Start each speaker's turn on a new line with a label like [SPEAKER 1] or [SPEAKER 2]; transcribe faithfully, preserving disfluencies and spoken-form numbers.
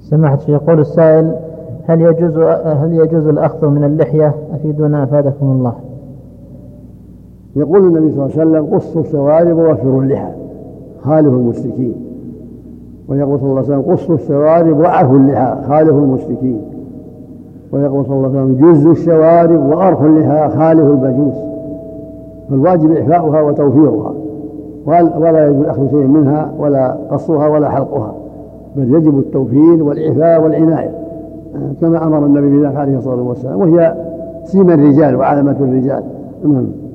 [SPEAKER 1] سماحة الشيخ، يقول السائل: هل يجوز هل يجوز الأخذ من اللحية؟ أفيدونا أفادكم الله.
[SPEAKER 2] يقول النبي صلى الله عليه وسلم: قصوا الشوارب ووفروا اللحى خالفوا المشركين. ويقول صلى الله عليه وسلم: قصوا الشوارب وعفوا اللحى خالفوا المشركين. ويقول صلى الله عليه وسلم: جزوا الشوارب وأرخوا اللحى خالفوا البجوس. فالواجب إحفاؤها وتوفيرها، ولا يجوز أخذ شيء منها ولا قصها ولا حلقها، بل يجب التوفير والإعفاء والعناية كما أمر النبي بذلك عليه الصلاة والسلام، وهي سيم الرجال وعلامة الرجال.